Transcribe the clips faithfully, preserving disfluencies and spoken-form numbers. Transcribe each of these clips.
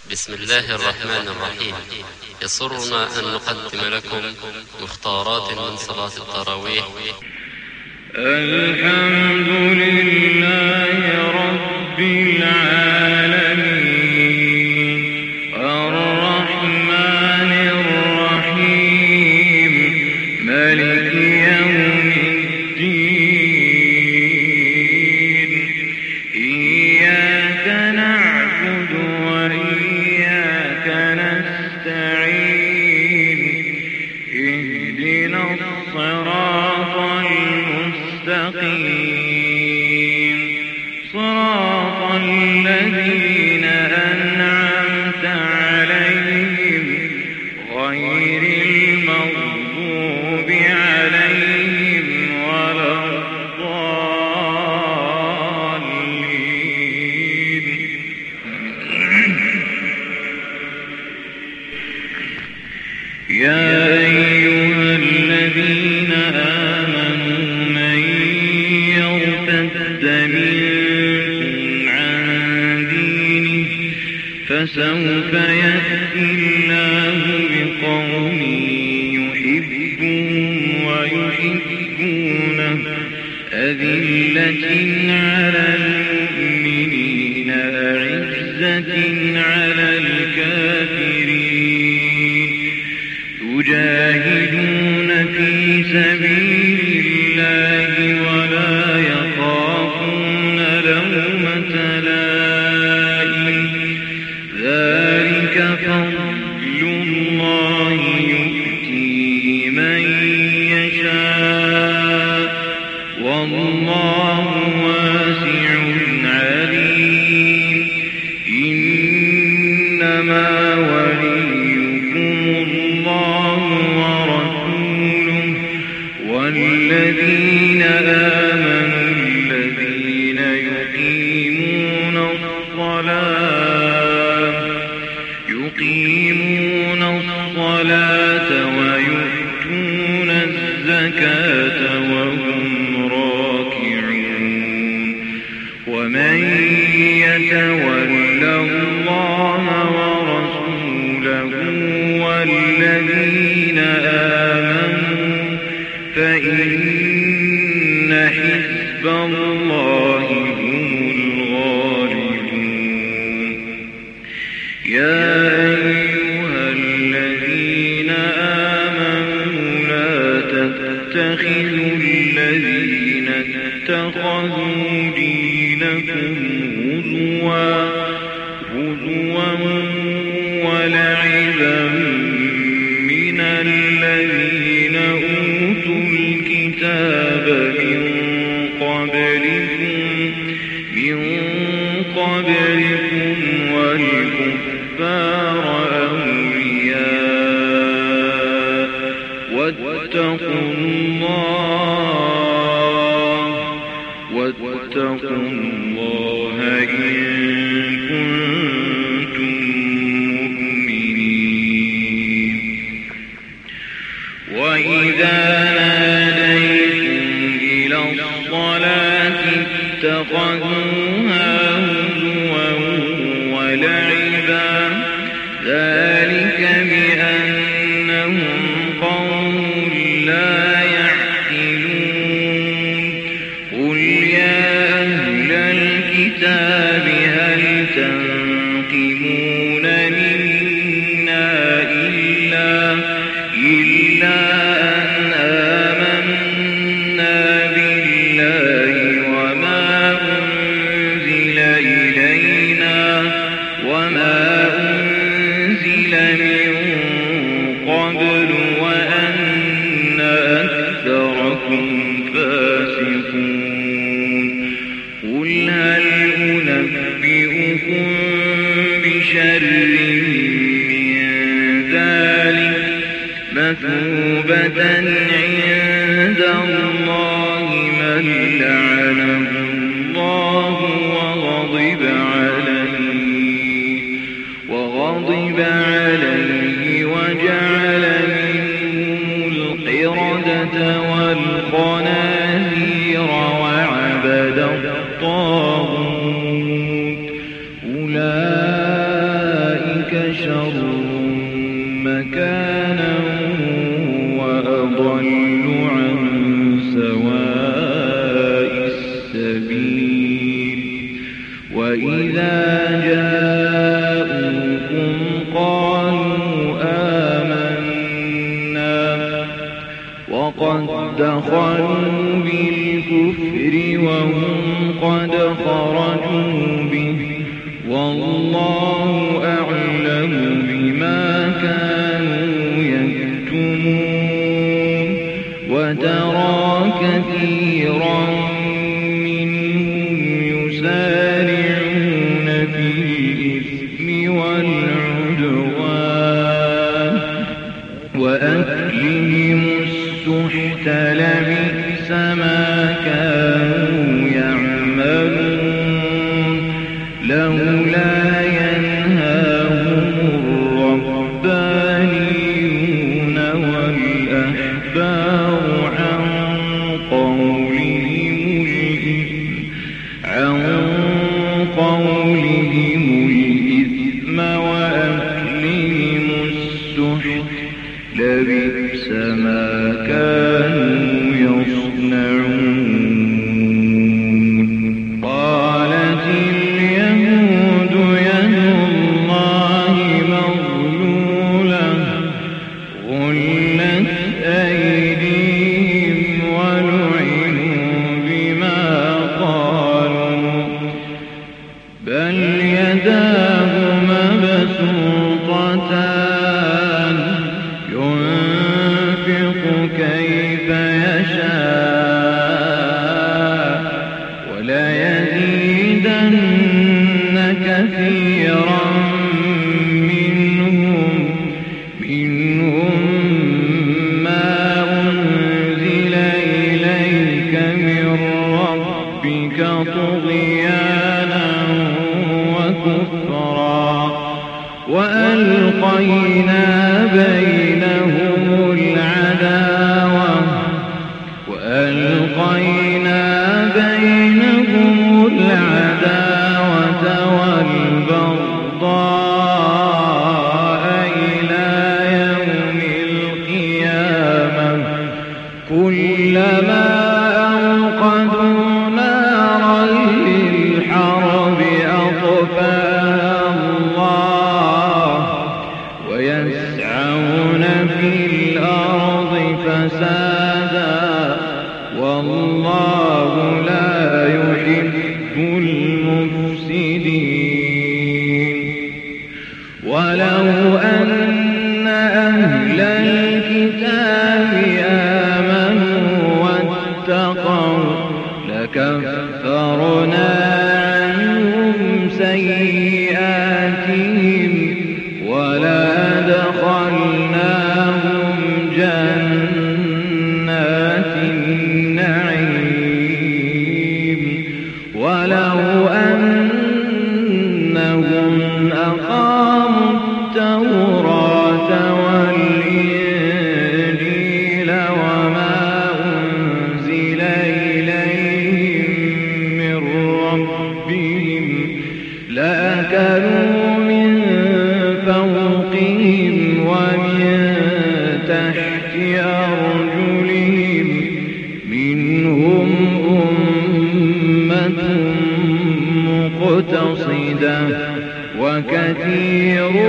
بسم الله الرحمن الرحيم. يسرنا أن نقدم لكم مختارات من صلاة التراويح. الحمد لله رب العالمين الرحمن الرحيم مالك يوم الدين إياك نعبد وإياك نستعين اهدنا الصراط المستقيم صراط الذين أنعمت عليهم غير المغضوب عليهم ولا الضالين. يا أيها الذين آمنوا من يرتد منكم عن دينه فسوف يأتي الله بقوم يحبهم ويحبونه أذلة على المؤمنين أعزة على الكافرين يجاهدون في سبيل الله ولا يخافون لومة لائم ذلك فضل الله يؤتيه من يشاء والله واسع عليم. إنما وليكم الله ورسوله والذين آمنوا الذين يقيمون الصلاة يقيمون الصلاة ويؤتون الزكاة وهم راكعون ومن يتول الله ورسوله والذين آمنوا فإن حزب الله هم الغالبون. يا أيها الذين آمنوا لا تتخذوا الذين اتخذوا دينكم هزوا هزوا ولعبا من الذين أوتوا الكتاب من قبلكم من قبلكم والكفار أولياء واتقوا الله واتقوا الله إن كنتم مؤمنين. وإذا ناديتم إلى الصلاة اتخذوها هزوا ولعبا ذلك بأنهم قوم لا يعقلون. قل يا أهل الكتاب هل تنقمون منا إلا إلا أن آمنا بالله وما أنزل إلينا وما أنزل من قبل وأن أكثركم فاسقون. قل هل أنبئكم بشر من ذلك مثوبة عند الله من لعنه الله وغضب عليه وغضب عليه وجعل منهم القردة والخنازير وعبد الطاغوت أولئك شر مكانا وأضل عن سواء السبيل وإذا جاءوكم قالوا آمنا وقد دخلوا بالكفر وهم قد خرجوا به والله أعلم بما كانوا يكتمون وترى كثيرا منهم يسارعون في الإثم والعدوان وأكلهم السحت لبئس ما كانوا يعملون لولا ينهاهم الربانيون والأحبار عن قولهم الإثم عن قولهم الإثم وأكلهم السحت لبئس ما كانوا يصنعون قالت اليهود يد الله مغلولة غلت أيديهم ولعنوا بما قالوا بل يداه مبسوطتان ينفق كيف يشاء وليزيدن كثيرا منهم منهم ما أنزل إليك من ربك طغيانا وكفرا وألقينا بينهم العداوة وألقينا بينهم العداوة والبغضاء إلى يوم القيامة كلما أوقدوا نارا للحرب أطفأها الله ويسعون في الأرض فسادا والله لا يحب المفسدين ولو أن أهل الكتاب آمنوا واتقوا لكفرنا عنهم سيئاتهم ولأدخلناهم جنات النعيم ولو أنهم أقاموا التوراة والإنجيل وما أنزل إليهم من ربهم لأكلوا من فوقهم ومن تحت أرجلهم منهم أمة مقتصدة وكثير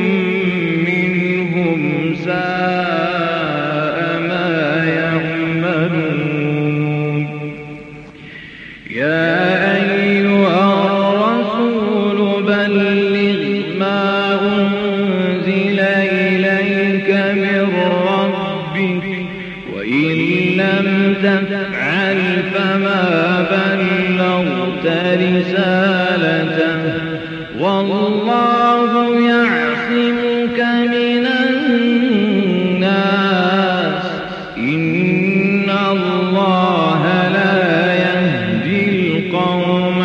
منهم ساء ما يعملون يا أيها الرسول بلغ ما أنزل إليك من ربك وإن لم تفعل فما بلغت رسالته والله يعصمك من الناس إن الله لا يهدي القوم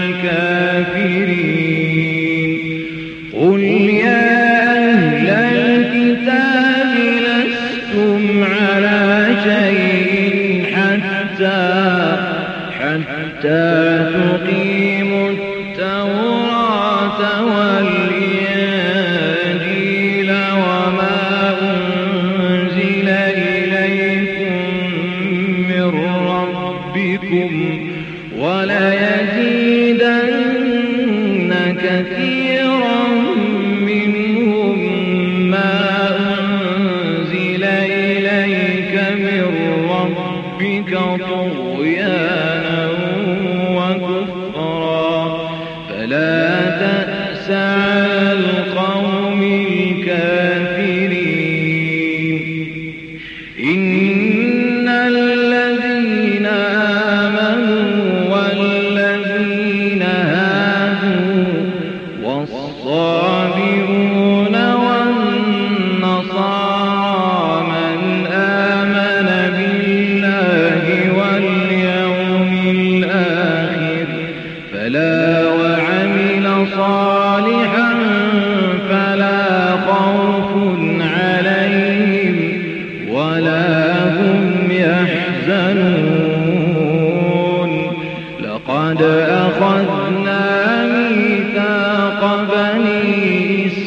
الكافرين قل يا أهل الكتاب لستم على شيء حتى حتى تقيموا التوراة والإنجيل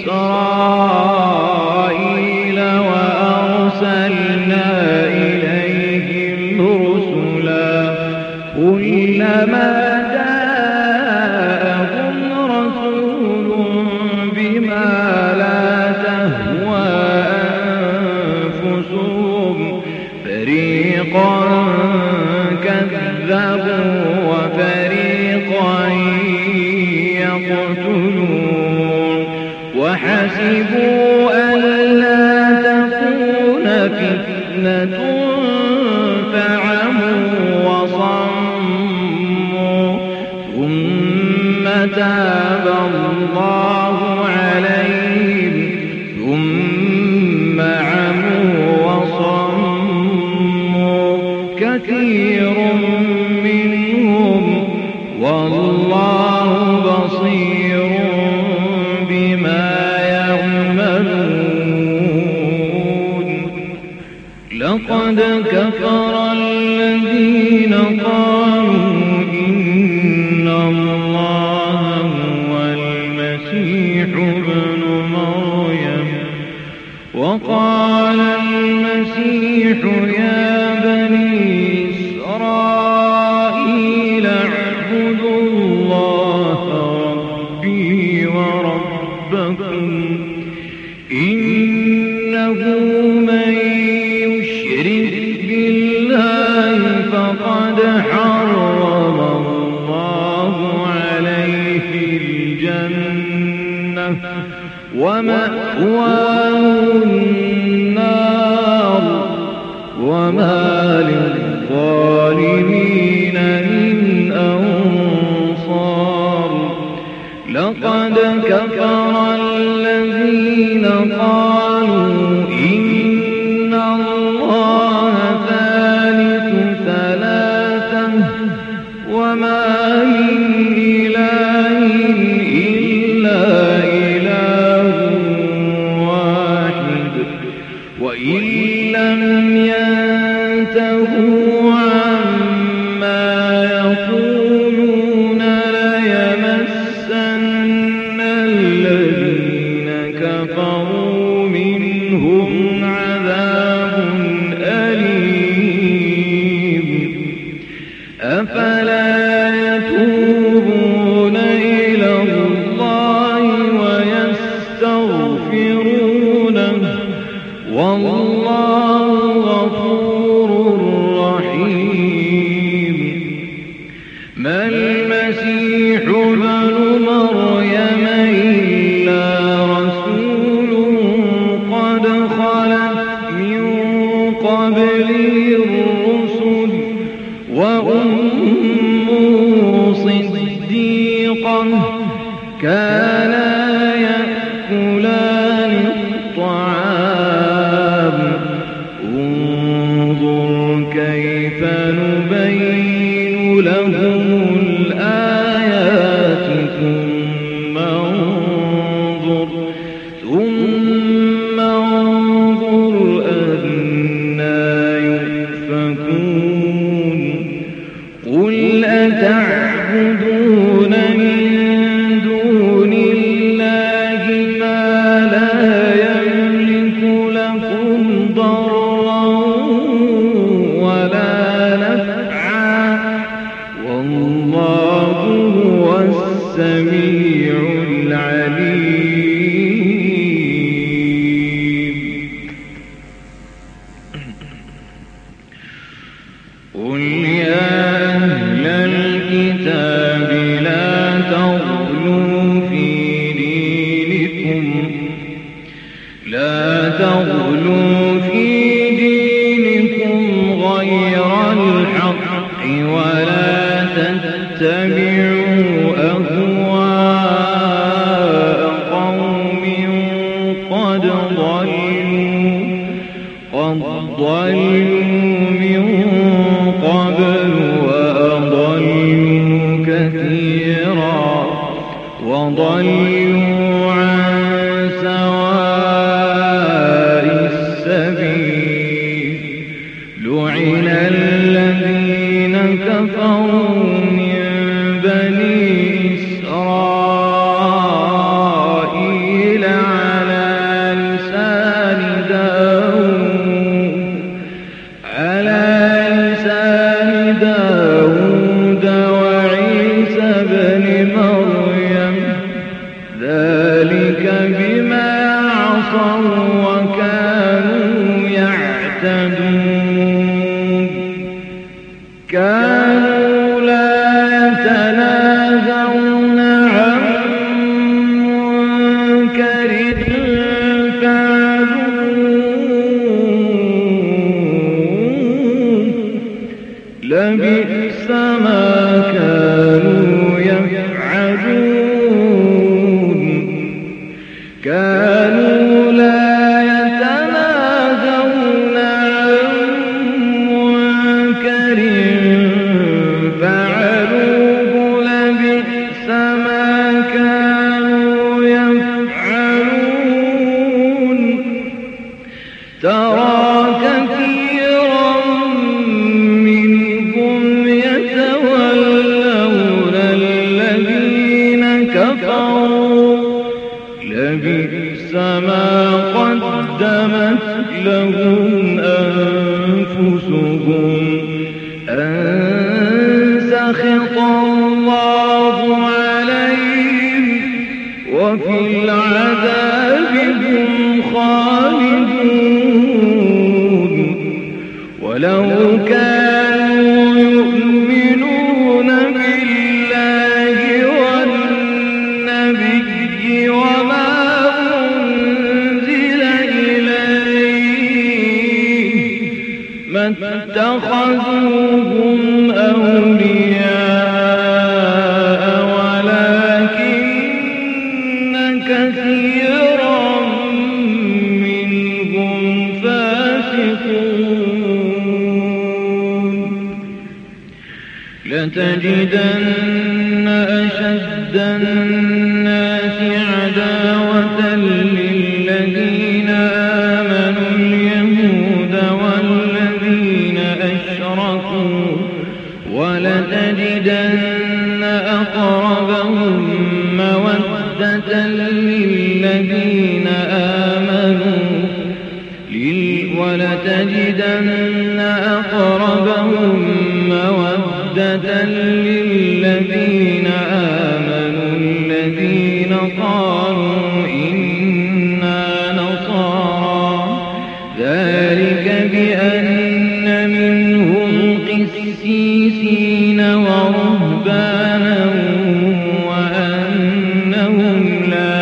إسرائيل وأرسلنا إليهم رسلا كلما جاءهم رسول بما لا تهوى أنفسهم فريقا كذبوا وفريقا يقتلون وحسبوا ألا تكون فتنة فعموا وصموا ثم تاب الله عليهم ثم عموا وصموا كثير منهم والله بصير بما يعملون لقد كفر الذين قالوا إن الله هو المسيح ابن مريم وقال المسيح يا بني إسرائيل اعبدوا الله ربي وربكم إنه من يشرك بالله فقد حرم الله عليه الجنة ومأواه النار وما للظالمين من أنصار لقد كفر الذين قالوا إن الله ثالث ثلاثة وما من إله إلا إله واحد وإن لم ينتهوا عما يقولون ليمسن الذين كفروا منهم عذاب أليم أفلا يتوبون إلى الله ويستغفرونه والله غفور رحيم ما المسيح ابن مريم إلا رسول قد خلت من قبله الرسل وأمه صديقة كانا يأكلان الطعام انظر كيف نبين لهم الآيات ثم انظر ثم انظر أنى يؤفكون قل أتعبدون من دون الله ما لا يملك لكم ضرا ولا نفعا والله هو السميع العليم قل يا أهل الكتاب لا تغلوا في دينكم لا تغلوا في دينكم غير الحق ولا تتبعوا أهواء قوم قد ضلوا قد ضلوا من قبل وأضلوا كثيرا وضلوا عن سواء السبيل لعن الذين كفروا من بني إسرائيل عصوا وكانوا يعتدون كانوا لا يتناهون عن منكر فعلوه لبئس ما كانوا يفعلون كانوا لا يتناهون عن منكر فعلوه لبئس ما كانوا يفعلون ترى كثيرا منهم يتولون الذين كفروا لبئس ما قدمت لهم أنفسهم أن سخط الله عليهم وفي العذاب هم خالدون ولو كانوا يؤمنون بالله والنبي وما أنزل إليه ما اتخذوهم أولياء ولكن كثيرا منهم فاسقون لتجدن أشد الناس عداوة للذين آمنوا اليهود والذين أشركوا ولتجدن أقربهم مودة للذين آمنوا ولتجدن أقربهم مودة للذين آمنوا الذين قالوا إنا نصارى ذلك بأن منهم قسيسين ورهبانا وأنهم لا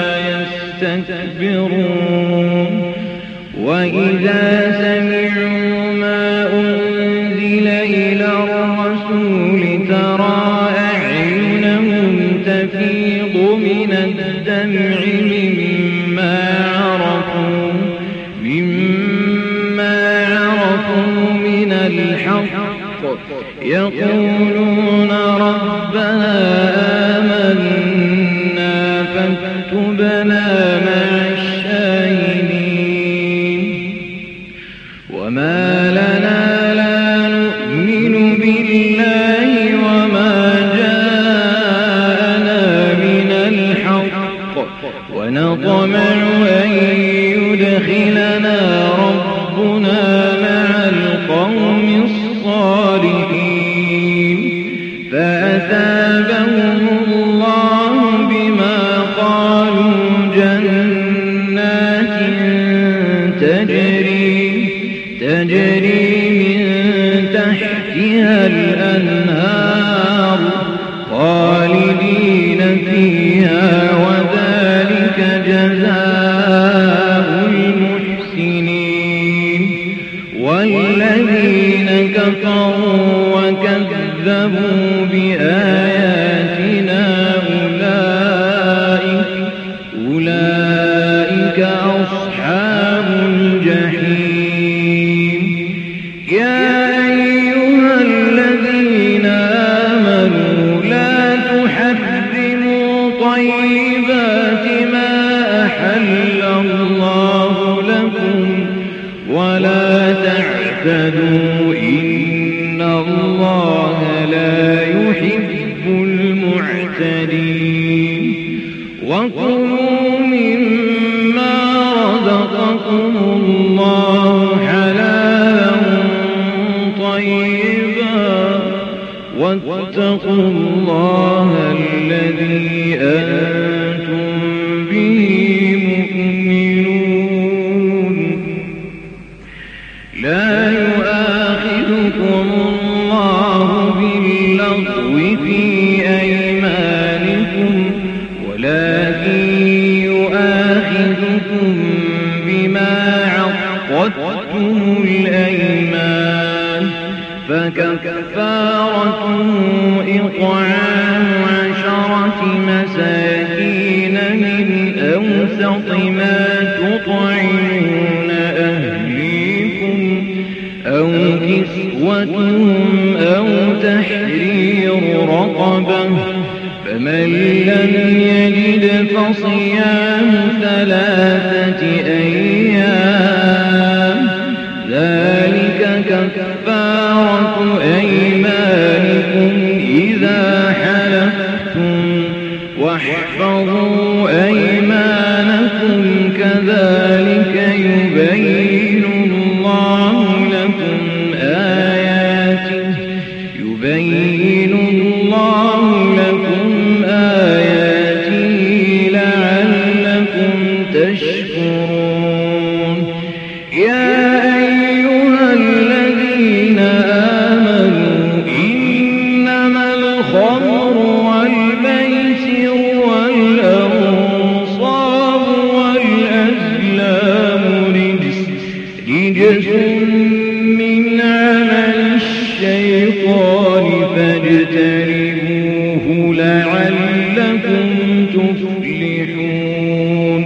يستكبرون وإذا سمعوا ما أنزل إلى الرسول ترى أعينهم تفيض من الدمع مما عرفوا مما عرفوا من الحق يقولون ربنا آمنا فاكتبنا مع الشاهدين وما لنا لا نؤمن بالله وما جاءنا من الحق ونطمع أن يدخلنا ربنا مع القوم الصالحين فأثابهم الله بما قالوا جنات تجري تجري من تحتها الأنهار خالدين فيها وذلك جزاء المحسنين والذين كفروا وكذبوا بآياتنا أولئك أولئك أصحاب الجحيم يا أيها الذين آمنوا لا تحرموا طيبات ما أحل الله لكم ولا تعتدوا إن الله لا يحب المعتدين وكلوا مما رزقكم الله حلالا طيبا واتقوا الله الذي أنتم به مؤمنون لكم بما عقدتم الأيمان فكفارته إطعام عشرة مساكين من أوسط ما تطعمون أهليكم أو كسوتهم أو تحرير رقبة فمن لم يجد فصيام ثلاثة أيام ذلك كفارة أيمانكم إذا حلفتم واحفظوا أيمانكم كذلك يبين الله لكم آياته يبين الله لكم آياته لعلكم تشكرون يا أيها الذين آمنوا إنما الخمر والميسر والأنصاب والأزلام رجس رجس من عمل الشيطان فاجتنبوه لعلكم تفلحون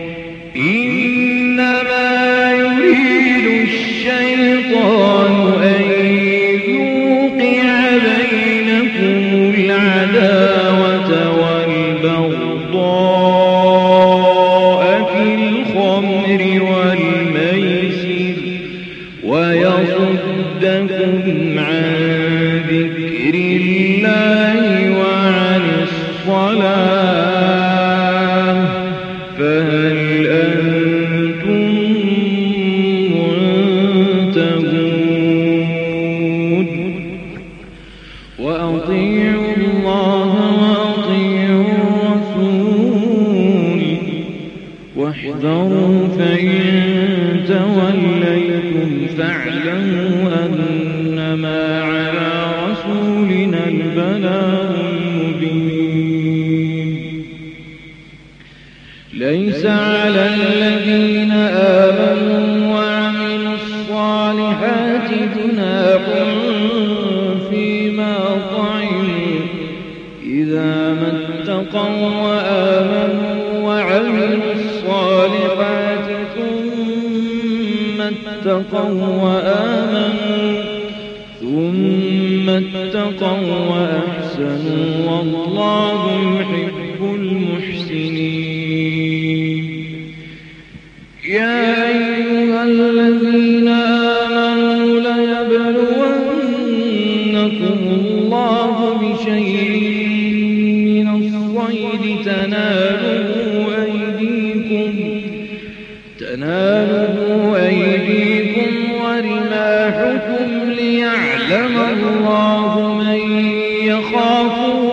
إنما يريد الشيطان أن يوقع بينكم العداوة والبغضاء في الخمر والميسر ويصدكم عن ذكر الله وعن الصلاة فهل أنتم منتهون وأطيعوا الله وأطيعوا الرسول واحذروا فإن توليتم فاعلموا أنما على رسولنا البلاغ المبين ليس على الذين آمنوا وعملوا الصالحات جناح فيما طعموا إذا ما اتقوا وآمنوا وعملوا الصالحات ثم اتقوا وآمنوا ثم اتقوا وأحسنوا والله يحب المحسنين يا أيها الذين آمنوا ليبلونكم الله بشيء من الصيد تناله أيديكم تناله أيديكم ورماحكم ليعلم الله من يخافه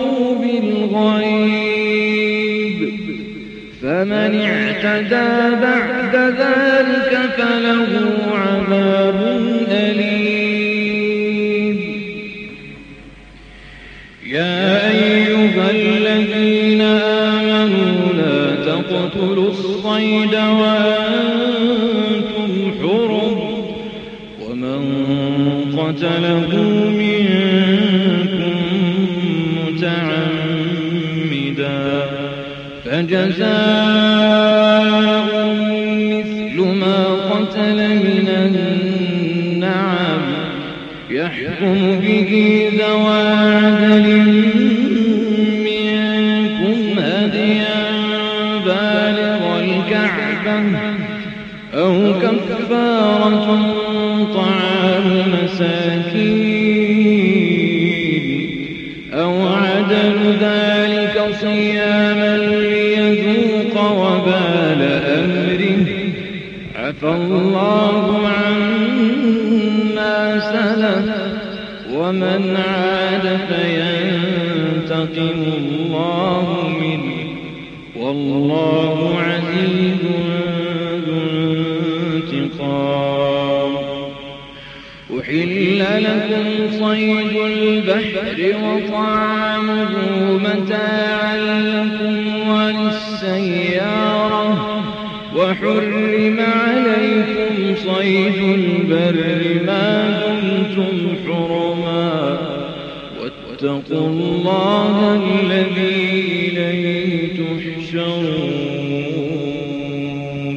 بالغيب فمن اعتدى بعد ذلك فله عذاب أليم يا أيها الذين آمنوا لا تقتلوا الصيد وأنتم حرم ومن قتله منكم متعمدا فجزاء مثل ما قتل من النعم يحكم به ذوى عدل منكم هديا بالغ الكعبة أو كفارة طعام مساكين أو عدل ذلك صياما ليذوق وبال أمره عفى الله عما سلف ومن عاد فينتقم الله منه والله عزيز ذو انتقام أحل لكم صيد البحر وطعامه متاعا لكم وللسيارة وحرم وحرم عليكم صيد البر ما دمتم حرما واتقوا الله الذي إليه تحشرون.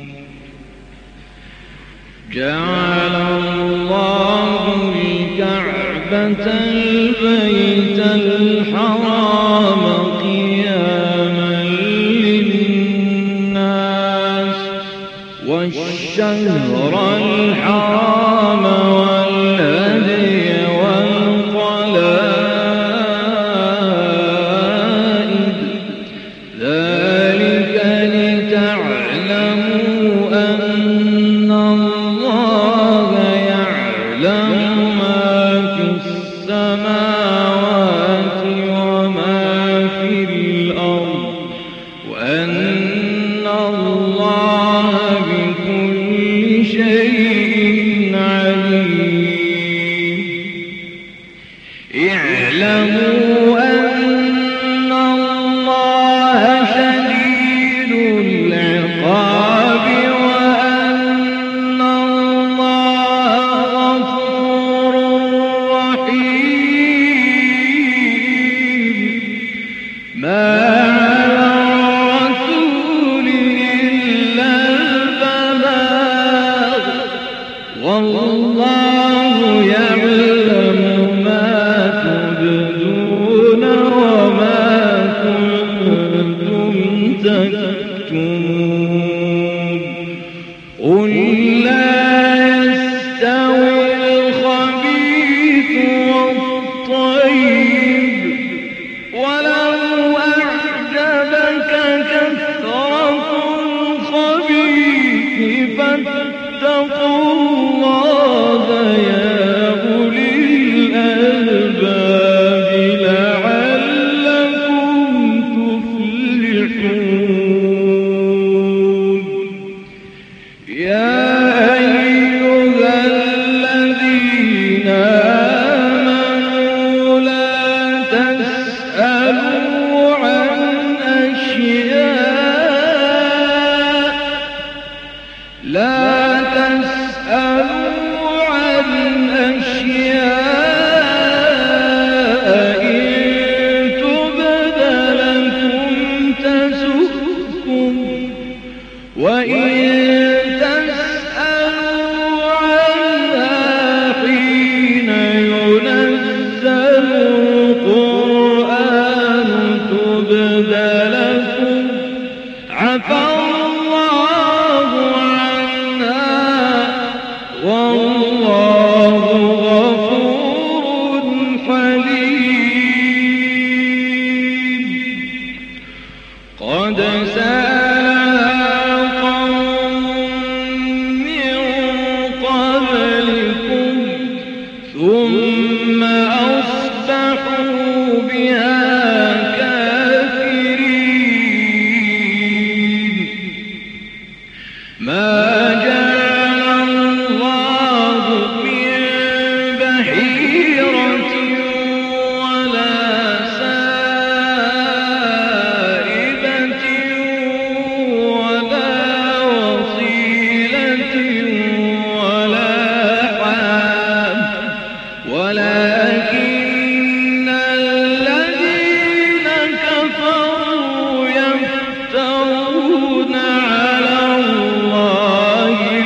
جعل الله الكعبة البيت الحرام قياما للناس والشهر الحرام والهدي والقلائد ذلك لتعلموا أن الله يعلم ما في السماوات وما في الأرض وأن الله بكل شيء عليم. اعلموا أن الله شديد العقاب وأن الله غفور رحيم. ما على الرسول إلا البلاغ والله يعلم ما تبدون وما كنتم تكتمون. قل لا يستوي الخبيث والطيب ولو أعجبك كثرة الخبيث فاتقوا الله يا أولي الألباب لعلكم تفلحون. يا أيها الذين آمنوا لا تسألوا عن أشياء لا تسألوا عن أشياء إن تبد لكم تسؤكم وإن تسألوا عنها حين ينزل القرآن تبد لكم عفى الله عنها والله غفور حليم. قد سألها قوم من قبلكم ثم أصبحوا بها كافرين. ما جعل الله من بحيرة ولا سائبة ولا وصيلة ولا حام ولكن الذين كفروا يفترون على الله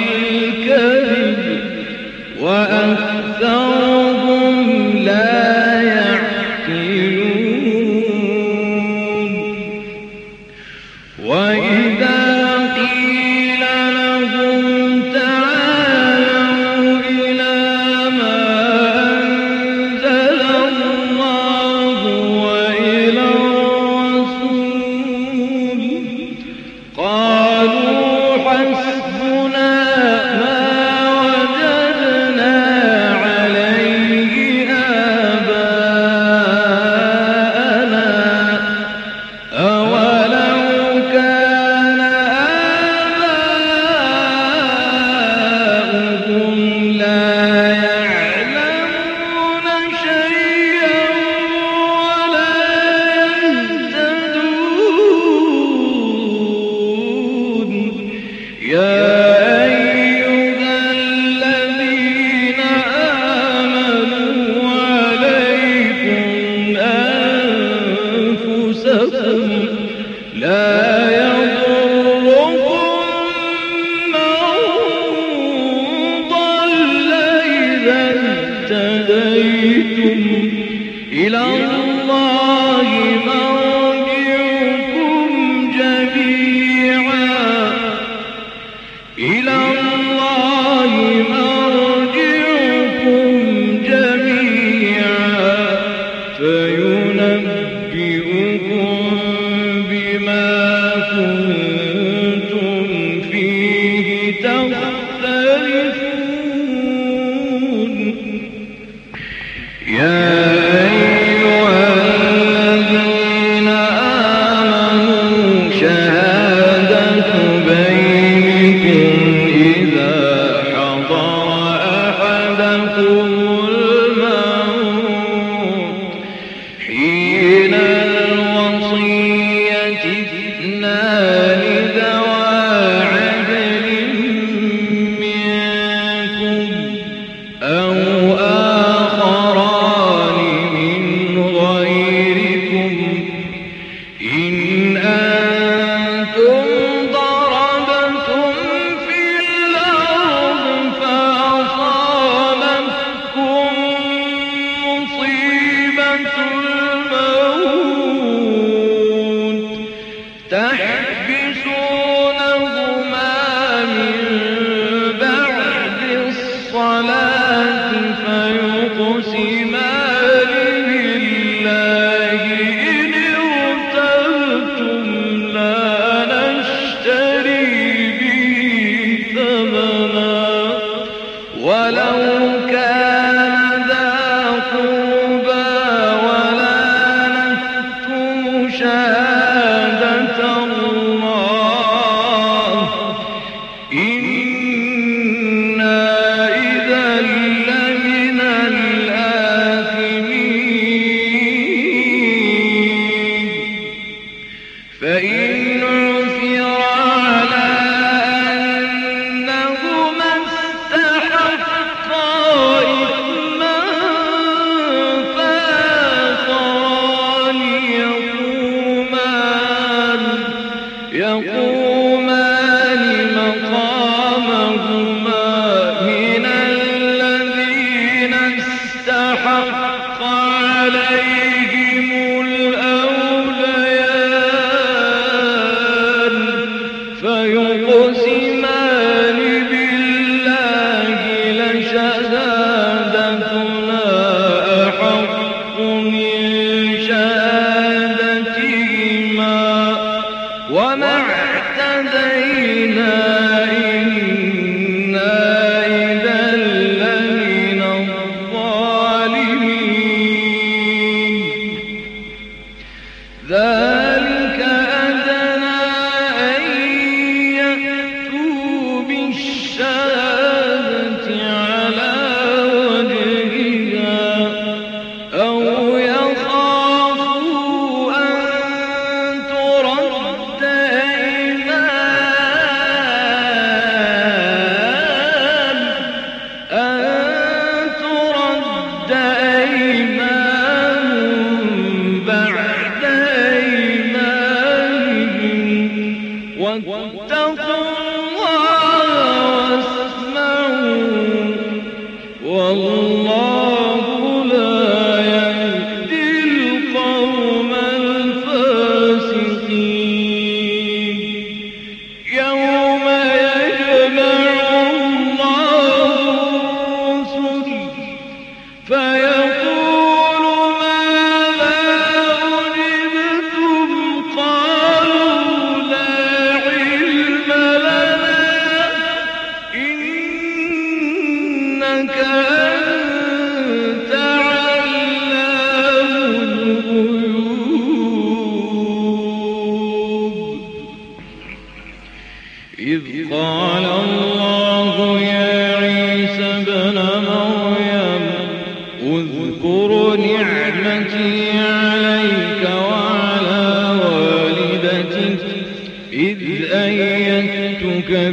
إذ أيدتك بربك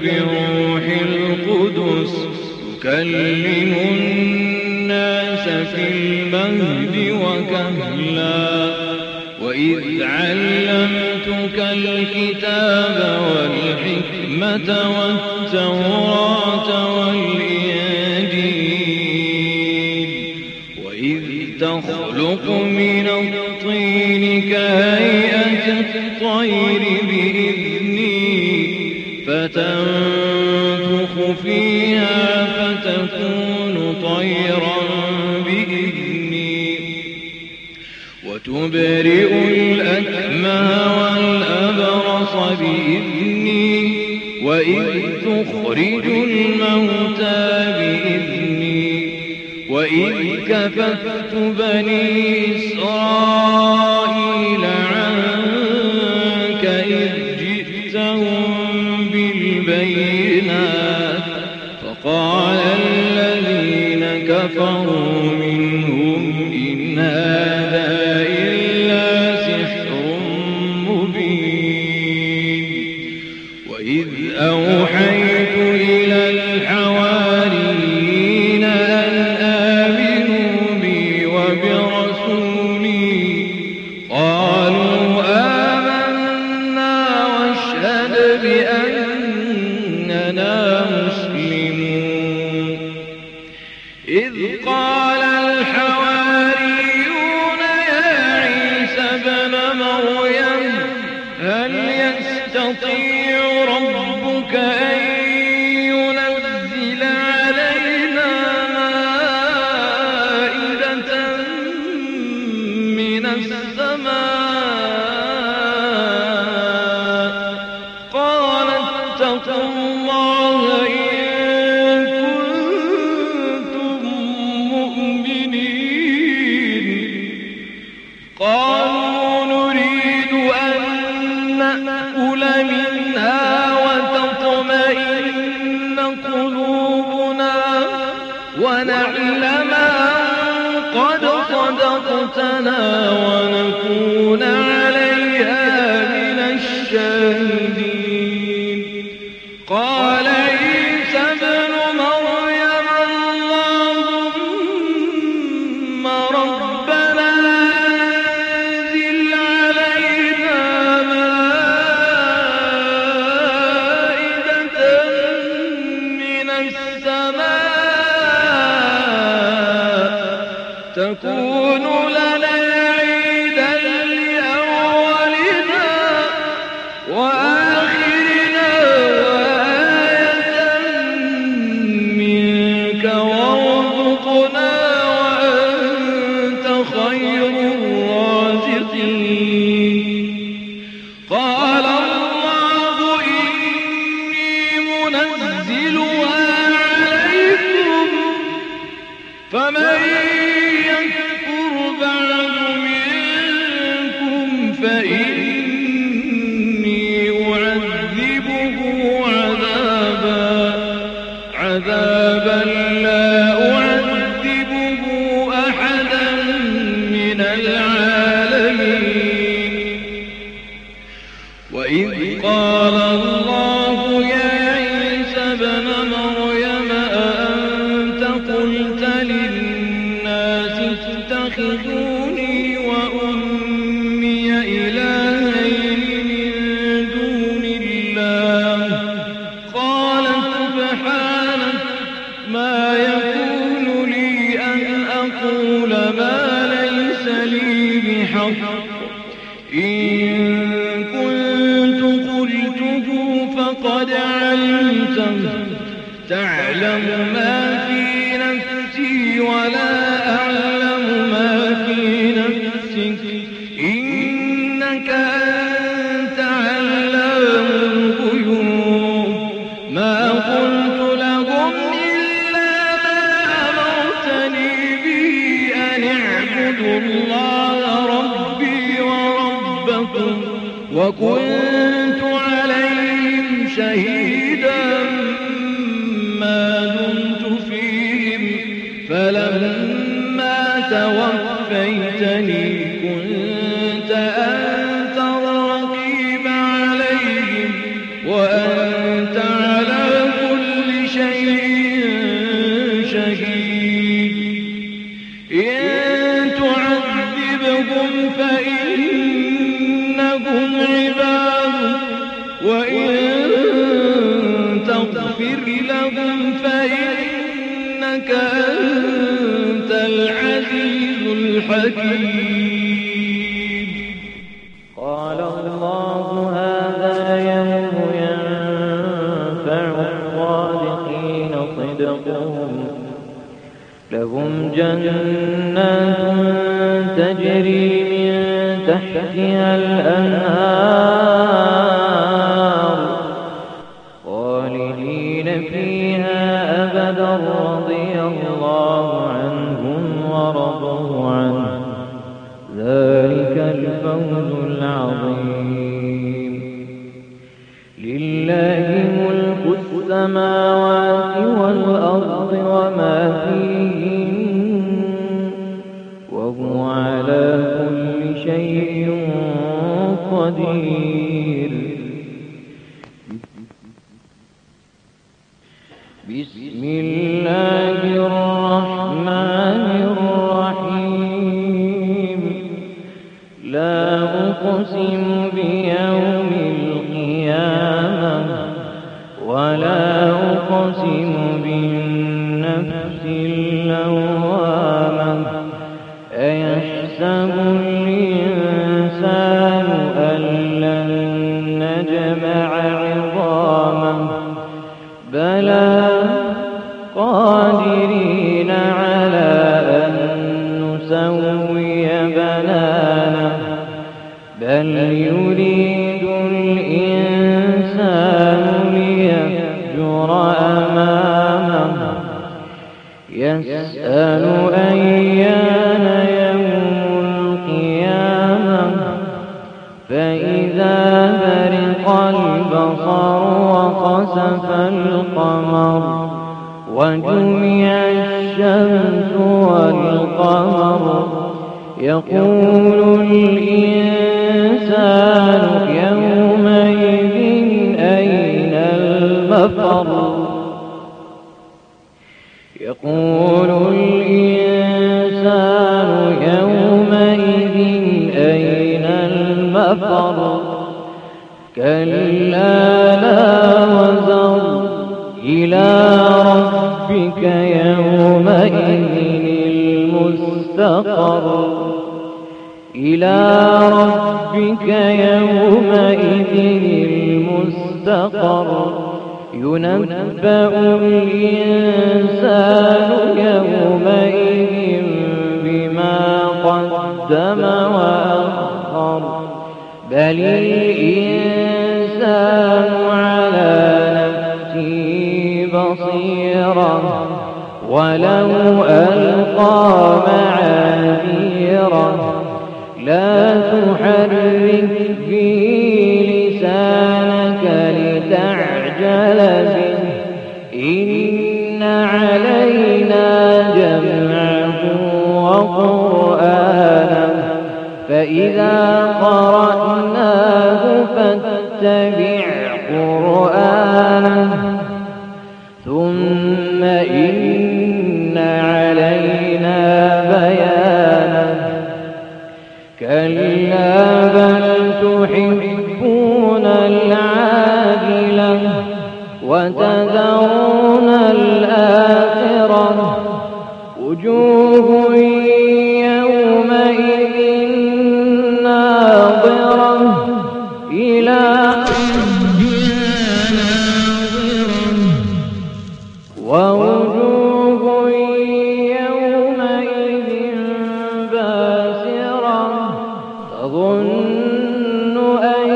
بالروح القدس يكلم الناس في المهد وكهلا وإذ علمتك الكتاب والحكمة والتوراة والإنجيل وإذ تخلق من الطين كهيئة الطير بإذني فتنفخ فيها فتكون طيرا بإذني وتبرئ الأكمه والأبرص بإذني وإذ تخرج الموتى بإذني وإذ كففت بني إسرائيل عنك إذ جئتهم بالبينات فقال الذين كفروا منهم إن هذا إلا سحر مبين وإذ أوحيت إلى الحواريين أن آمنوا بي وبرسولي قالوا آمنا واشهد بأننا مسلمون إذ قال الحواريون يا عيسى ابن مريم هل يستطيع ربك أن ينزل علينا مائدة من السماء قال اتقوا الله إن كنتم مؤمنين قالوا نريد أن نأكل منها وتطمئن قلوبنا ونعلم أن قد صدقتنا ونكون عليها من الشاهدين قال عيسى ابن مريم اللهم ربنا أنزل علينا مائدة من السماء تكون لنا عيدا لأولنا وآخرنا وآية منك وارزقنا وأنت خير الرازقين قال الله إني منزلها عليكم فمن يكفر بعد منكم فإني أعذبه عذابا عذابا لا أعذبه أحدا من العالمين وإذ قال الله يا عيسى ابن مريم أأنت قلت للناس اتخذوني وأمي إلهين من دون الله قال سبحانك ما يكون لي أن أقول ما ليس لي بحق إن كنت قلته فقد علمته تعلم ما في نفسي ولا أعلم ما في نفسك إنك أنت علام الغيوب ما قلت لهم إلا ما أمرتني به أن اعبدوا الله ربي وربكم وكنت عليهم شهيدا ما دمت فيهم فلما توفيتني كنت أنت الرقيب عليهم وأنت على لهم فإنك أنت العزيز الحكيم. قال الله هذا يوم ينفع الصادقين صدقهم لهم جنات تجري من تحتها الأنهار خالدين فيها أبدا رضي الله عنهم ورضوا عنه ذلك الفوز العظيم. لله ملك السماوات والأرض وما فيهن وهو على كل شيء قدير. بسم الله الرحمن الرحيم. لا أقسم بيوم القيامة ولا أقسم بالنفس اللوامة أيحسب الإنسان أن لن نجمع عظامه بلى قادرين على أن نسوي بنانه بل يريد الإنسان ليفجر أمامه يسأل أيان يوم القيامة فإذا برق البصر وخسف القمر وجمع الشمس والقمر يقول الإنسان يومئذ أين المفر يقول الإنسان يومئذ أين المفر كلا لا وزر إلى ربك يومئذ المستقر إلى ربك يومئذ المستقر ينبأ الإنسان يومئذ بما قدم وأخر بل الإنسان على نفسه بصيرة ولو ألقى معاذيره لا تحرك به لسانك لتعجل به إن علينا جمعه وقرآنه فإذا قرأناه فاتبع قرآنه ثم إن علينا بيانه كلا بل تحبون العاجلة وتذرون الآخرة وجوه يومئذ ناظرة إلى ربها ناظرة ووجوه يومئذ باسرة تظن أن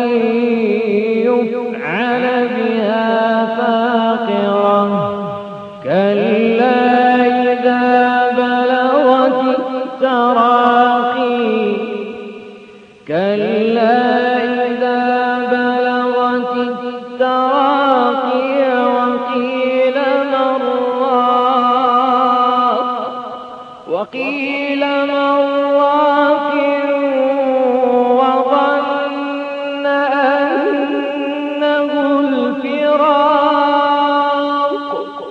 يفعل بها فاقرة كلا إذا بلغت التراقي كلا إذا بلغت التراقي وقيل من راق وقيل من راق وظن أنه الفراق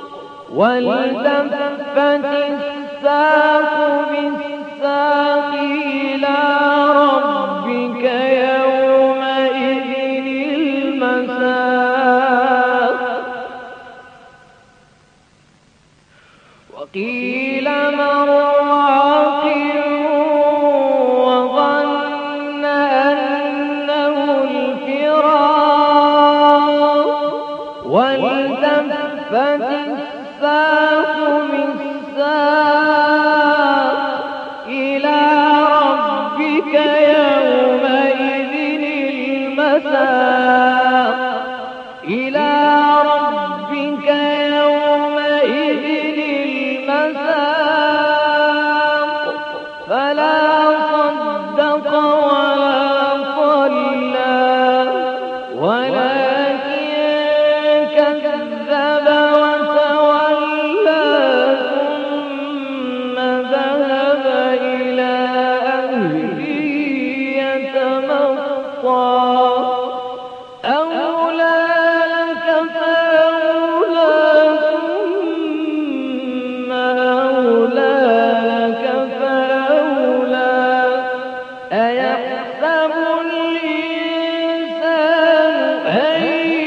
والتفت الساق بالساق إلى ربك يومئذ المساق وقيل من راق وظن أنه الفراق والتفت الساق بالساق إلى ربك يومئذ المساق إلى ربك يومئذ المساق فلا صدق ولا صلى ولكن كذب وتولى ثم ذهب إلى أهله يتمطى أولى لك فأولى ثم أولى لك فأولى أيحسب الإنسان أن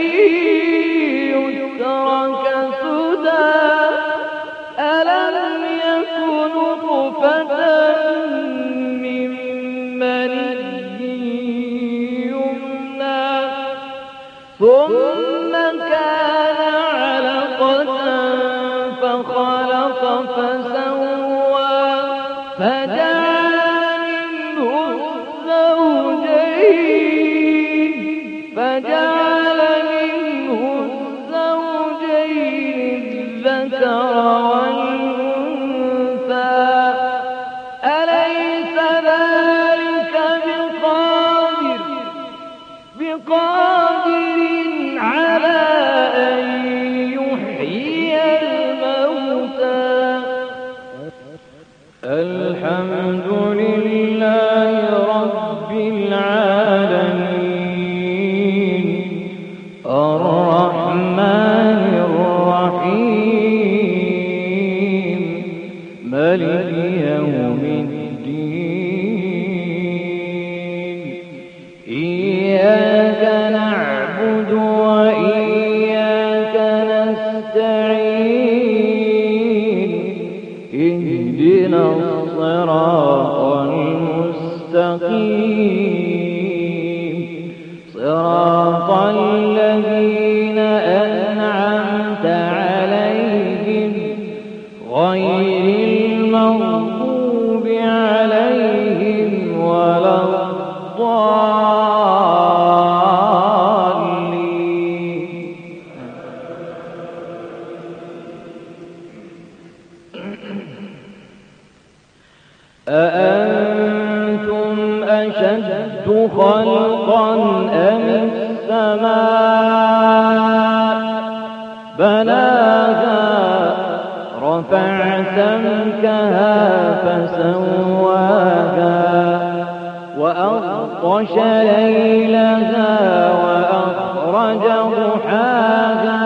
يترك سدى ألم يكن نطفة من مني يمنى ثم كان علقة فخلق فسوى فجعل منه الزوجين فجعل منه الزوجين الذكر والأنثى أليس ذلك بقادر بقادر على أن يحيي الموتى الحمد لله رب العالمين الرحمن الرحيم مالك يوم الدين إياك نعبد وإياك نستعين اهدنا الصراط المستقيم صراط الذين أنعمت عليهم غير المغضوب عليهم ولا الضالين. أأنتم أشد خلقا أم السماء بناها رفع سمكها فسواها وأغطش ليلها وأخرج ضحاها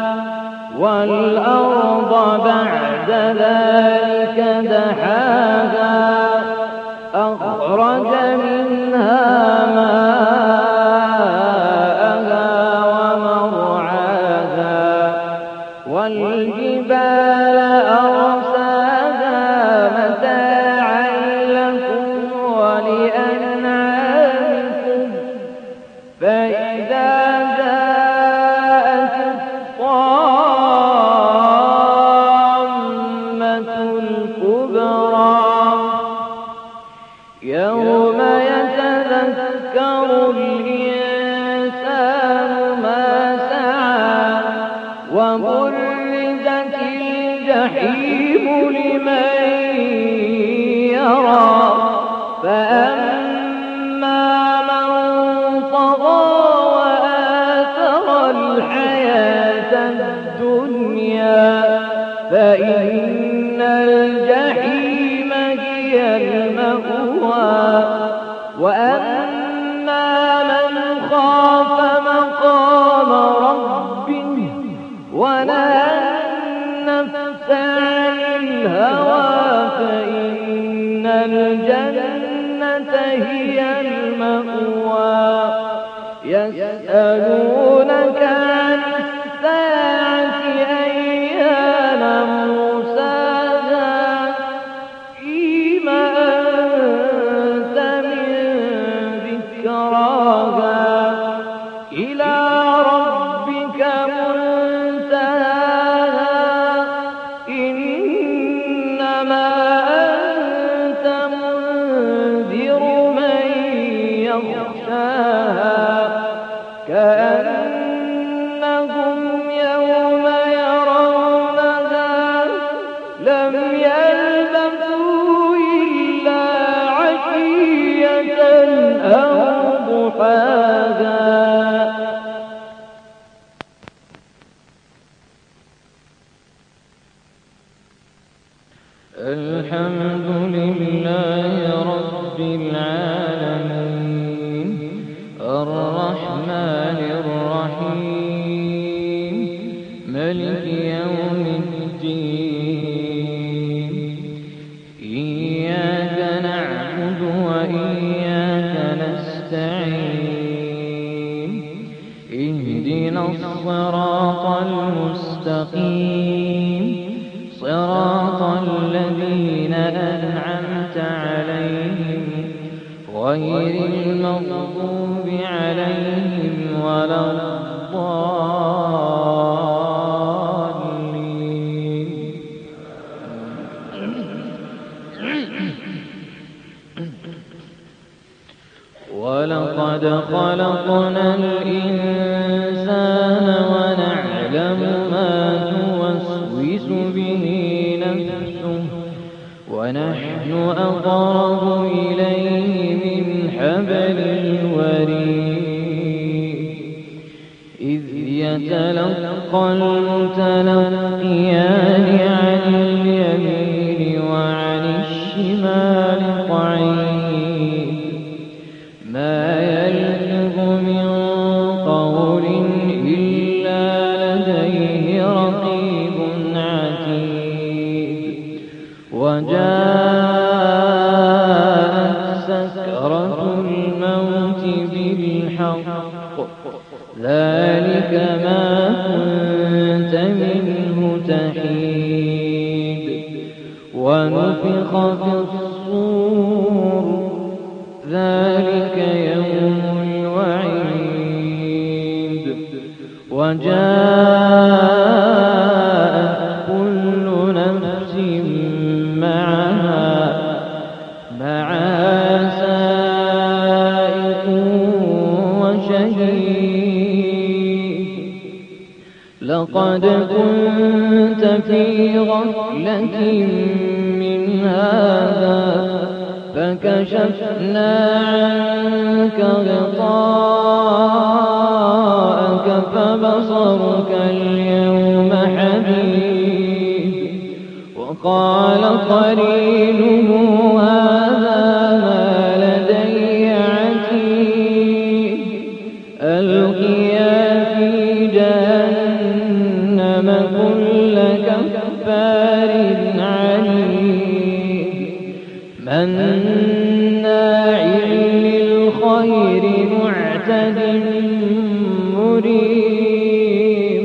والأرض بعد ذلك دحاها أخرج منها ماءها ومرعاها والجبال أرساها متاعا لكم ولأنعامكم فإذا جاءت الطامة الكبرى يوم يتذكر الإنسان ما سعى وبرزت الجحيم لمن يرى فأما من طغى وآثر الحياة الدنيا فإن الجحيم هي المأوى وأما من خاف مقام ربه ونهى النفس عن الهوى فإن الجنة هي المأوى يسألونك عن الساعة أيان مرساها الحمد لله رب العالمين الرحمن الرحيم مالك يوم الدين إياك نعبد وإياك نستعين اهدنا الصراط المستقيم صراط الذين أنعمت عليهم غير المغضوب عليهم ولا الضالين. ولقد خلقنا الإنسان ونعلم ما توسوس به نفسه ونحن أقرب إليه من حبل الوريد إذ يتلقى المتلقيان عن اليمين وعن الشمال قعيد ما يلفظ من قول إلا لديه رقيب عتيد وجاءت سكرة الموت بالحق ذلك ما كنت منه تحيد ونفخ في الصور ذلك يوم الوعيد وجاءت كل نفس معها معها سائق وشهيد لقد كنت في غفلة من هذا فكشفنا عنك غطاءك فبصرك اليوم حديد وقال قرينه هذا ما لدي عتيد ألقيا في جهنم كل كفار عنيد مناع للخير معتد مريب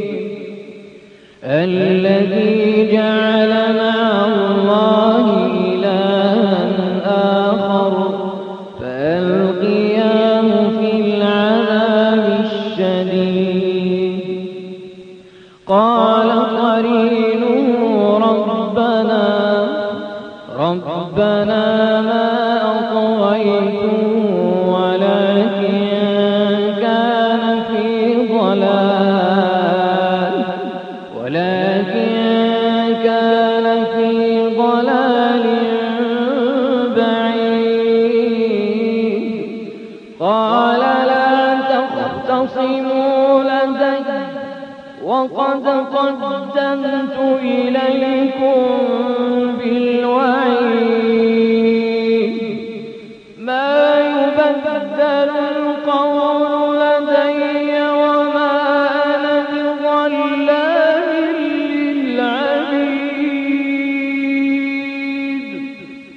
الذي جعل مع الله إلها آخر فألقياه في العذاب الشديد قال قرينه ربنا ربنا ما أطغيته ولكن كان في ضلال ولكن كان في ضلال بعيد قال لا تختصموا لدي وقد قدمت إليكم بالوعيد ما يبدل القول لدي وما أنا بظلام للعبيد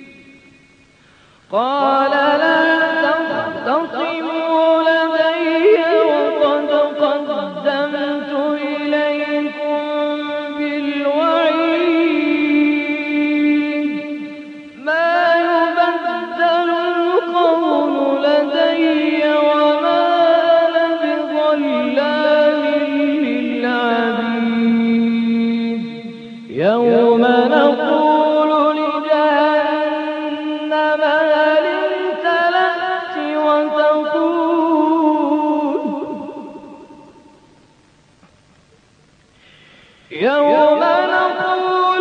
قال لا تختصموا لدي وقد قدمت إليكم بالوعيد ما يبدل القول لدي وما أنا بظلام للعبيد يوم نقول لجهنم هل امتلأت وتقول يوم نقول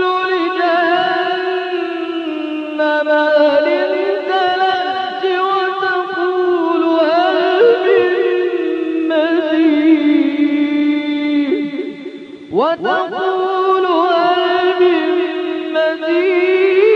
لجهنم هل امتلأت وتقول هل من مزيد وتقول هل من مزيد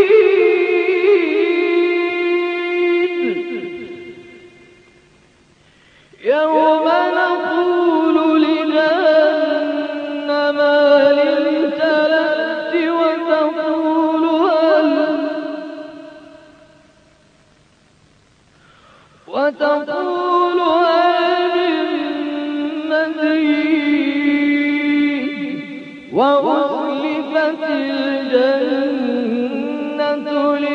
وتقول هل من مزيد وأزلفت الجنة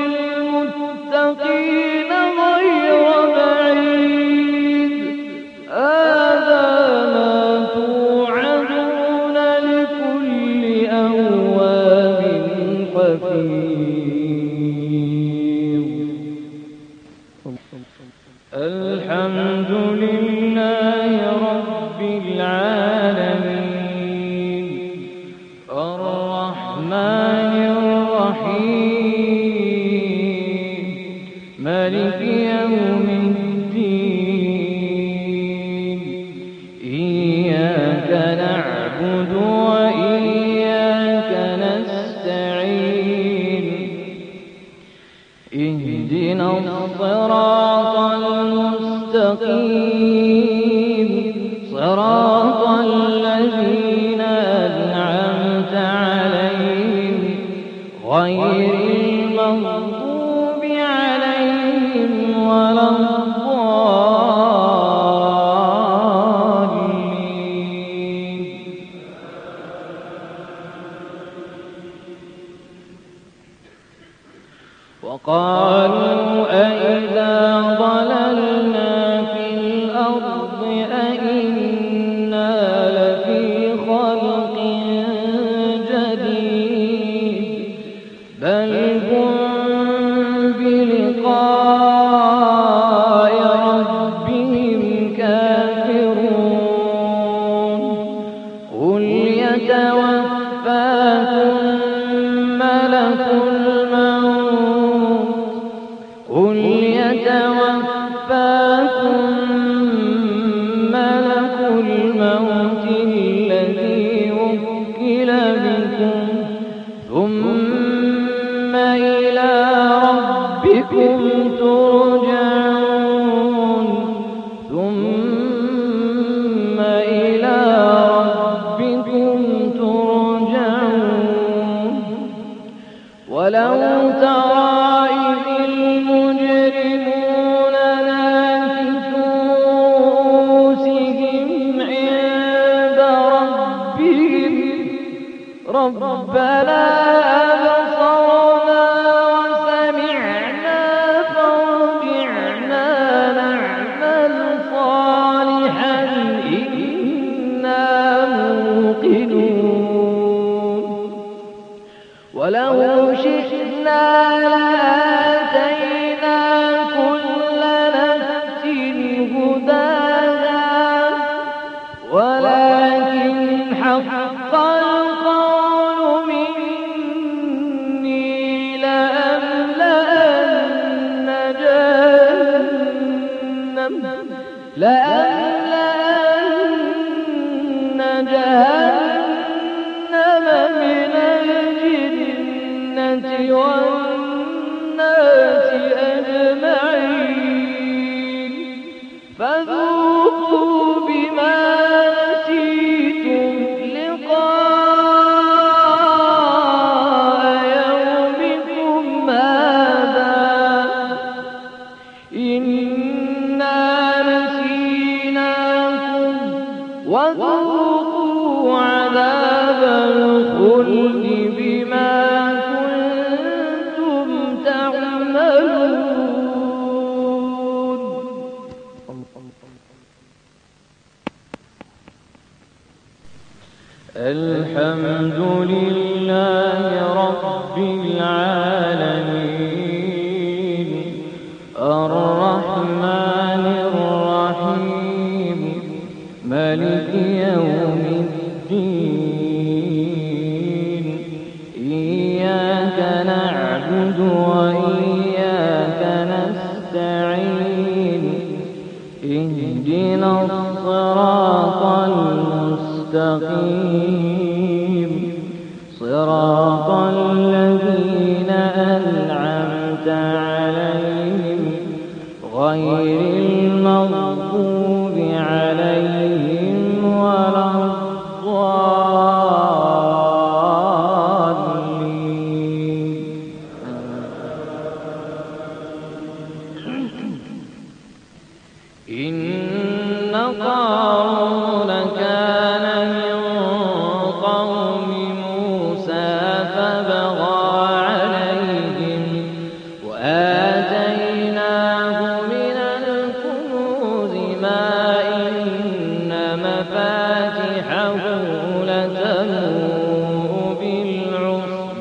للمتقين غير بعيد هذا ما توعدون لكل أواب حفيظ. الحمد لله رب العالمين الرحمن الرحيم مالك يوم الدين إياك نعبد وإياك نستعين اهدنا الصراط المستقيم صراط الذين أنعمت عليهم غير المغضوب عليهم ولا الضالين. وقالوا أئذا ضللنا في الأرض أئنا لفي خلق جديد بل هم بلقاء ربهم كافرون. قل يتوفاكم ملك الموت قل يتوفاكم ملك الموت الذي وكل بكم ثم إلى ربكم ترجعون ثم إلى ربكم ترجعون. ولو ترى إذ المجرمون ناكسوا رؤوسهم عند ربهم ربنا أبصرنا وسمعنا فارجعنا نعمل صالحا إنا موقنون. ولو شئنا لآتينا كل نفس هداها ولكن حق القول مني لأملأن جهنم لأملأن جهنم من الجنة والناس أجمعين فذوقوا بما نسيتم لقاء يومكم هذا إنا نسيناكم وذوقوا عذاب الخلد بما كنتم تعملون. الحمد لله رب العالمين الرحمن الرحيم مالك يوم الدين إياك نعبد وإياك نستعين اهدنا الصراط المستقيم صراط الذين أنعمت عليهم غير المغضوب عليهم ولا الضالين.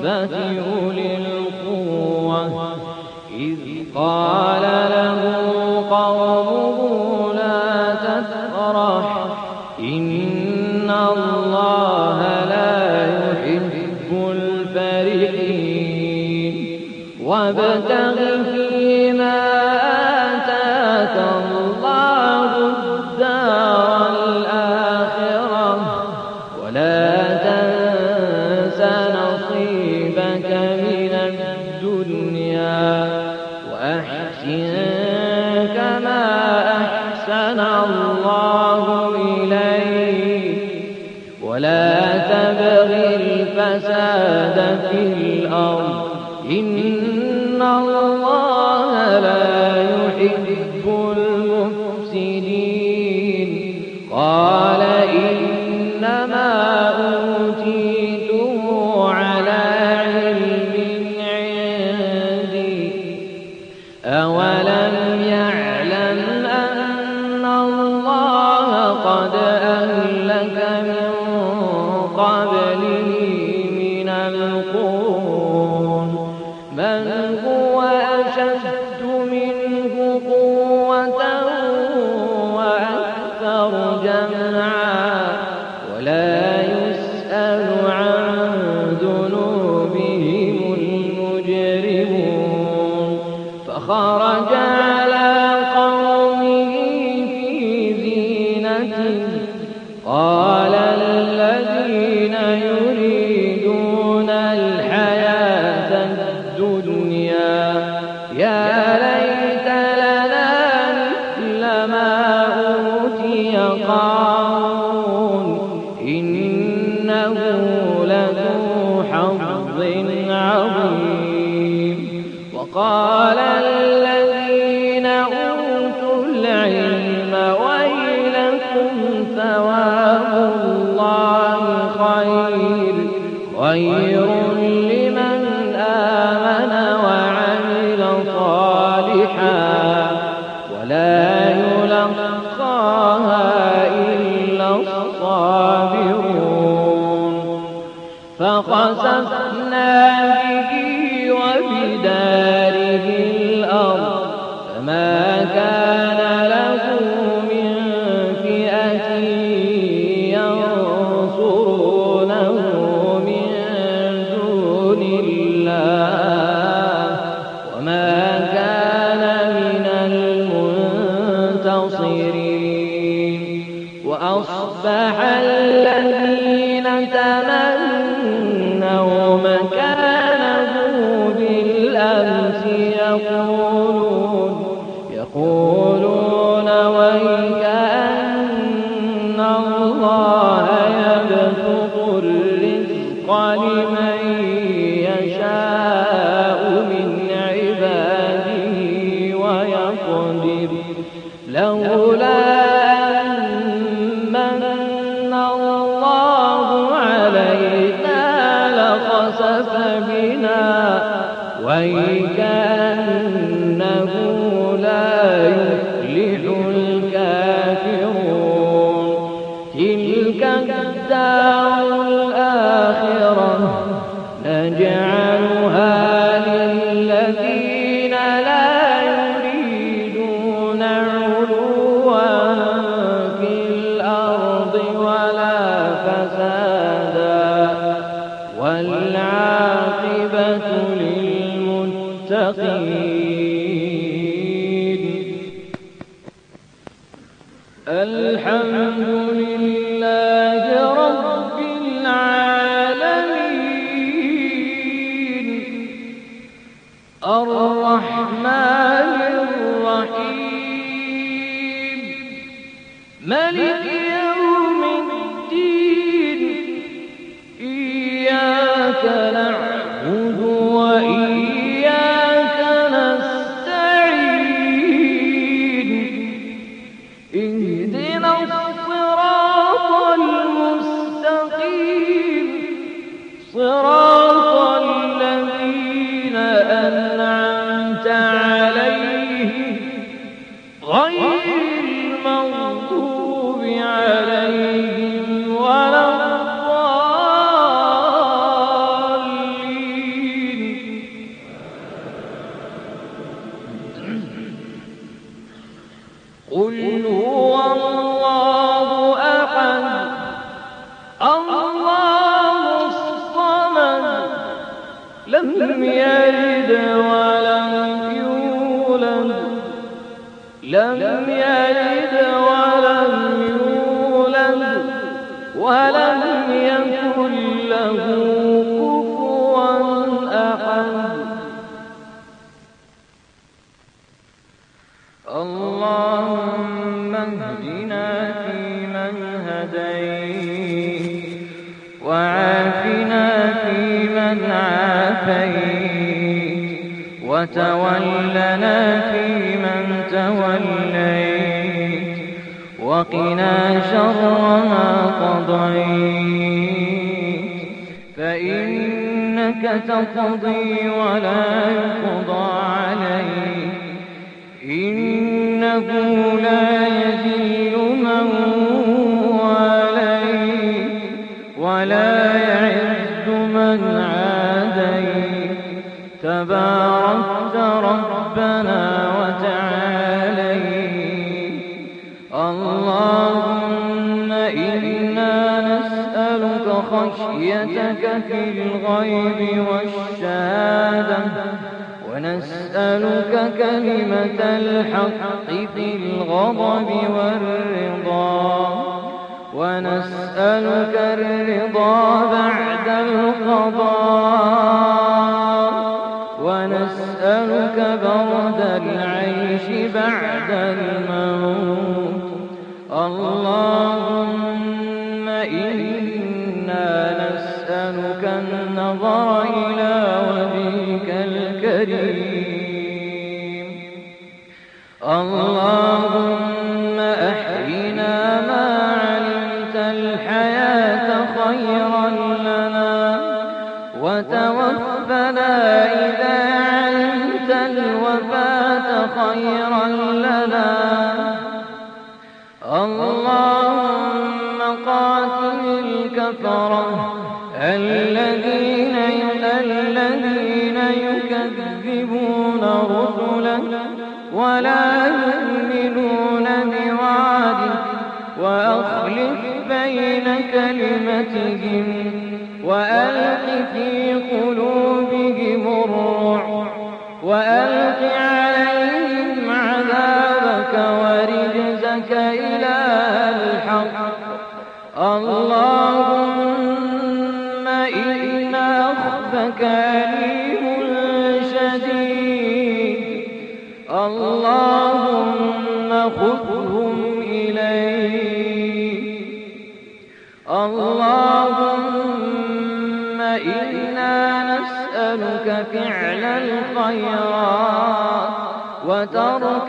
العصبة أولي القوة إذ قال له قومه لا تفرح إن الله لا يحب الفرحين وابتغ فيما آتاك الله الدار الآخرة ولا تنس نصيبك من الدنيا وأحسن كما أحسن الله إليك ولا تبغ الفساد في الأرض إن الله لا يحب المفسدين قال إنما أوتيته على علم عندي أولم يعلم أن الله قد أهلك من قبله من القرون من هو أشد منه قوة وأكثر جمعا ولا يسأل عن ذنوبهم المجرمون فخرج على قومه في زينته قال الذين يريدون الحياة الدنيا يا ليت لنا مثل ما أوتي قارون إنه لذو حظ عظيم وقال الذين أوتوا العلم ويلكم ثواب الله خير خير لمن آمن وعمل صالحا ولا يلقاها إلا الصابرون فخسفنا به وبداره الأرض فما كان له من فئة ينصرونه من دون الله وما كان من المنتصرين وأصبح الذين تمنوا مكانه بالأمس يقولون يقولون ويكأن الله يبسط الرزق لمن يشاء من عباده ويقدر لولا أن الله علينا لخسف بنا ويكأنه لا يفلح الكافرون تلك الدار الآخرة نجعلها للذين لا يريدون علوا في الأرض ولا فسادا والعاقبة للمتقين الحمد لله رب العالمين الرحمن الرحيم ملك يوم الدين إياك نعبد وإياك نستعين اهدنا الصراط المستقيم صراط الذين أنعمت عليهم غير المغضوب عليهم ولا الضالين لم يلد ولم يولد لم يلد ولم يولد ولم يكن له كفوا أحد. اللهم اهدنا فيمن هديت وعافنا فيمن عافيت وتولنا فيمن توليت وقنا شر ما قضيت، فإنك تقضي ولا يقضى عليك، إنه لا يذل من واليت ولا يعز من عاديت، تباركت ربنا وتعاليت. اللهم إنا نسألك خشيتك في الغيب والشهادة، ونسألك كلمة الحق في الغضب والرضا، ونسألك الرضا بعد القضاء، ونسألك برد العيش بعد الموت. اللهم إنا نسألك النظر إلى وجهك الكريم. اللهم أحينا ما علمت الحياة خيرا لنا، وتوفنا إذا علمت الوفاة خيرا لنا. اللهم قاتل الكفرة الذين الذين يكذبون رسلك ولا يؤمنون بوعدك، وأخلف بين كلمتهم وألق في قلوبهم الرعب، وألق عليهم عذابك ورجزك إله الحق. اللهم إن أخذك أليم شديد، اللهم خذهم إليك. اللهم إنا نسألك فعل الخيرات وترك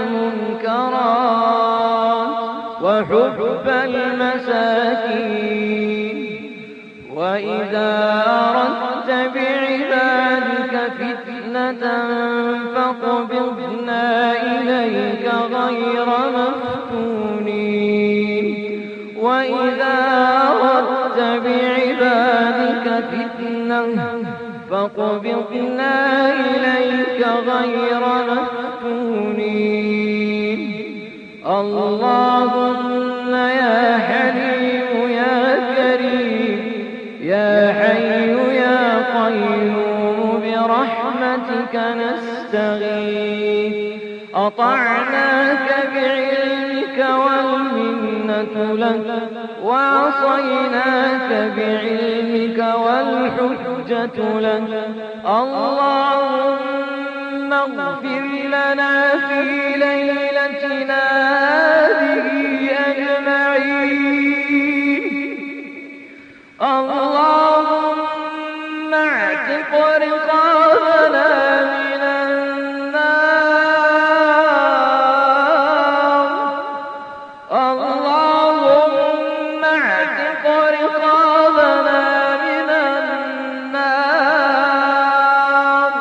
المنكرات وحب المساكين، وإذا أردت بعبادك فتنة فاقبضنا إليك غير مفتونين، وإذا أردت بعبادك فتنة فاقبضنا إليك غير مفتونين. اللهم يا حليم يا كريم يا حي يا قيوم برحمتك نستغيث. أطعناك بعلمك والمنة لك، وعصيناك بعلمك والحجة لك. اللهم اغفر لنا في ليلتنا هذه أجمعين. اللهم اعتق رقابنا من النار. اللهم اعتق رقابنا من النار.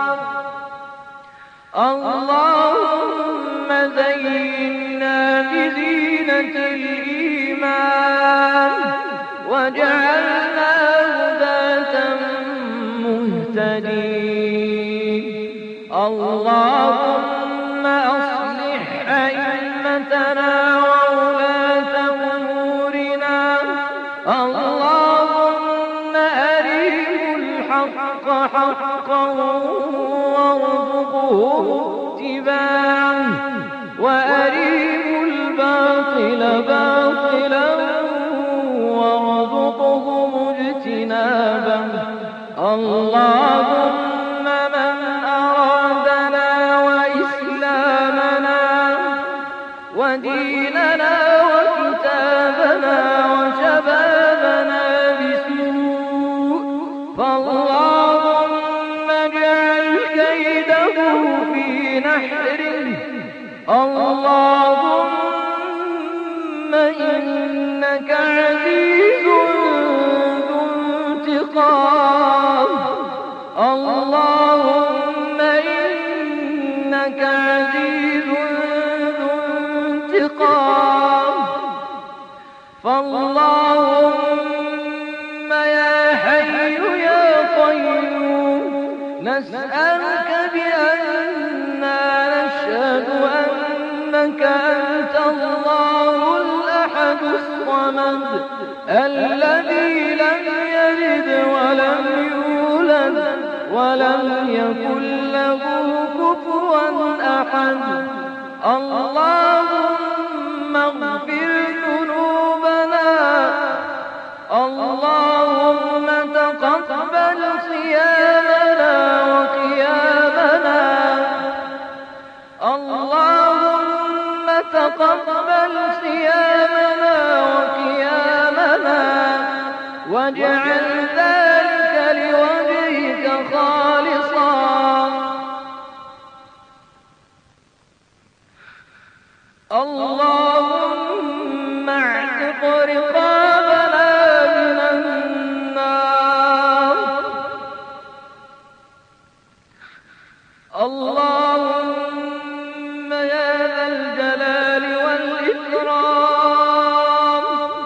اللهم زينا بزينة الإيمان واجعلنا هداة مهتدين. اللهم أصلح أئمتنا وولاة أمورنا. اللهم أرهم الحق الحق حقا وارزقهم اتباعه وأريهم الباطل باطلا وارزقهم اجتنابه اللهم من أرادنا وإسلامنا وديننا وكتابنا وشبابنا بسوء فاللهم اجعل كيده في نحره اللهم إنك عزيز ذو انتقام اللهم إنك عزيز ذو انتقام فاللهم يا حي يا قيوم نسألك بأننا نشهد أنك أنت الله الأحد الصمد الذي لم يلد ولم يولد ولم يكن له كفوا أحد اللهم اغفر ذنوبنا اللهم تقبل صيامنا وقيامنا اللهم تقبل صيامنا وقيامنا واجعل ذلك لوجهك خالصا اللهم اعتق رقابنا من النار اللهم يا ذا الجلال والإكرام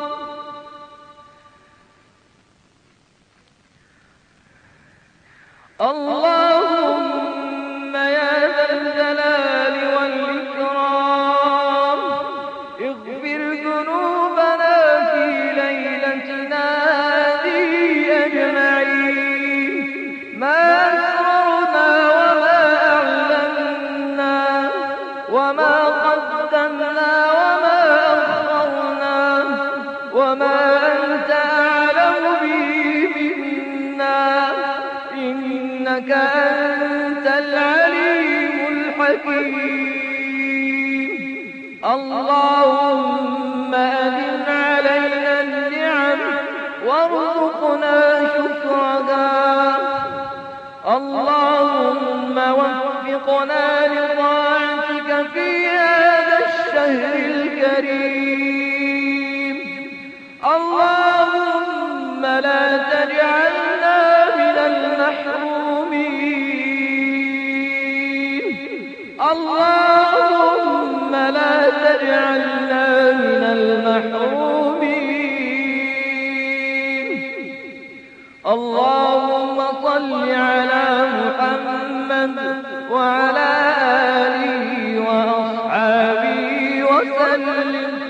اللهم يا ذا الجلال والإكرام اغفر ذنوبنا في ليلتنا هذه أجمعين ما أسررنا وما أعلنا وما قدمنا وما أخرنا وما أنت أعلم به منا إنك أنت العليم الحكيم اللهم أدم علينا النعم وارزقنا شكرها اللهم وفقنا لطاعتك في هذا الشهر الكريم اللهم لا تجعلنا من المحرومين اللهم لا تجعلنا من المحرومين اللهم صل على محمد وعلى آله وأصحابه وسلم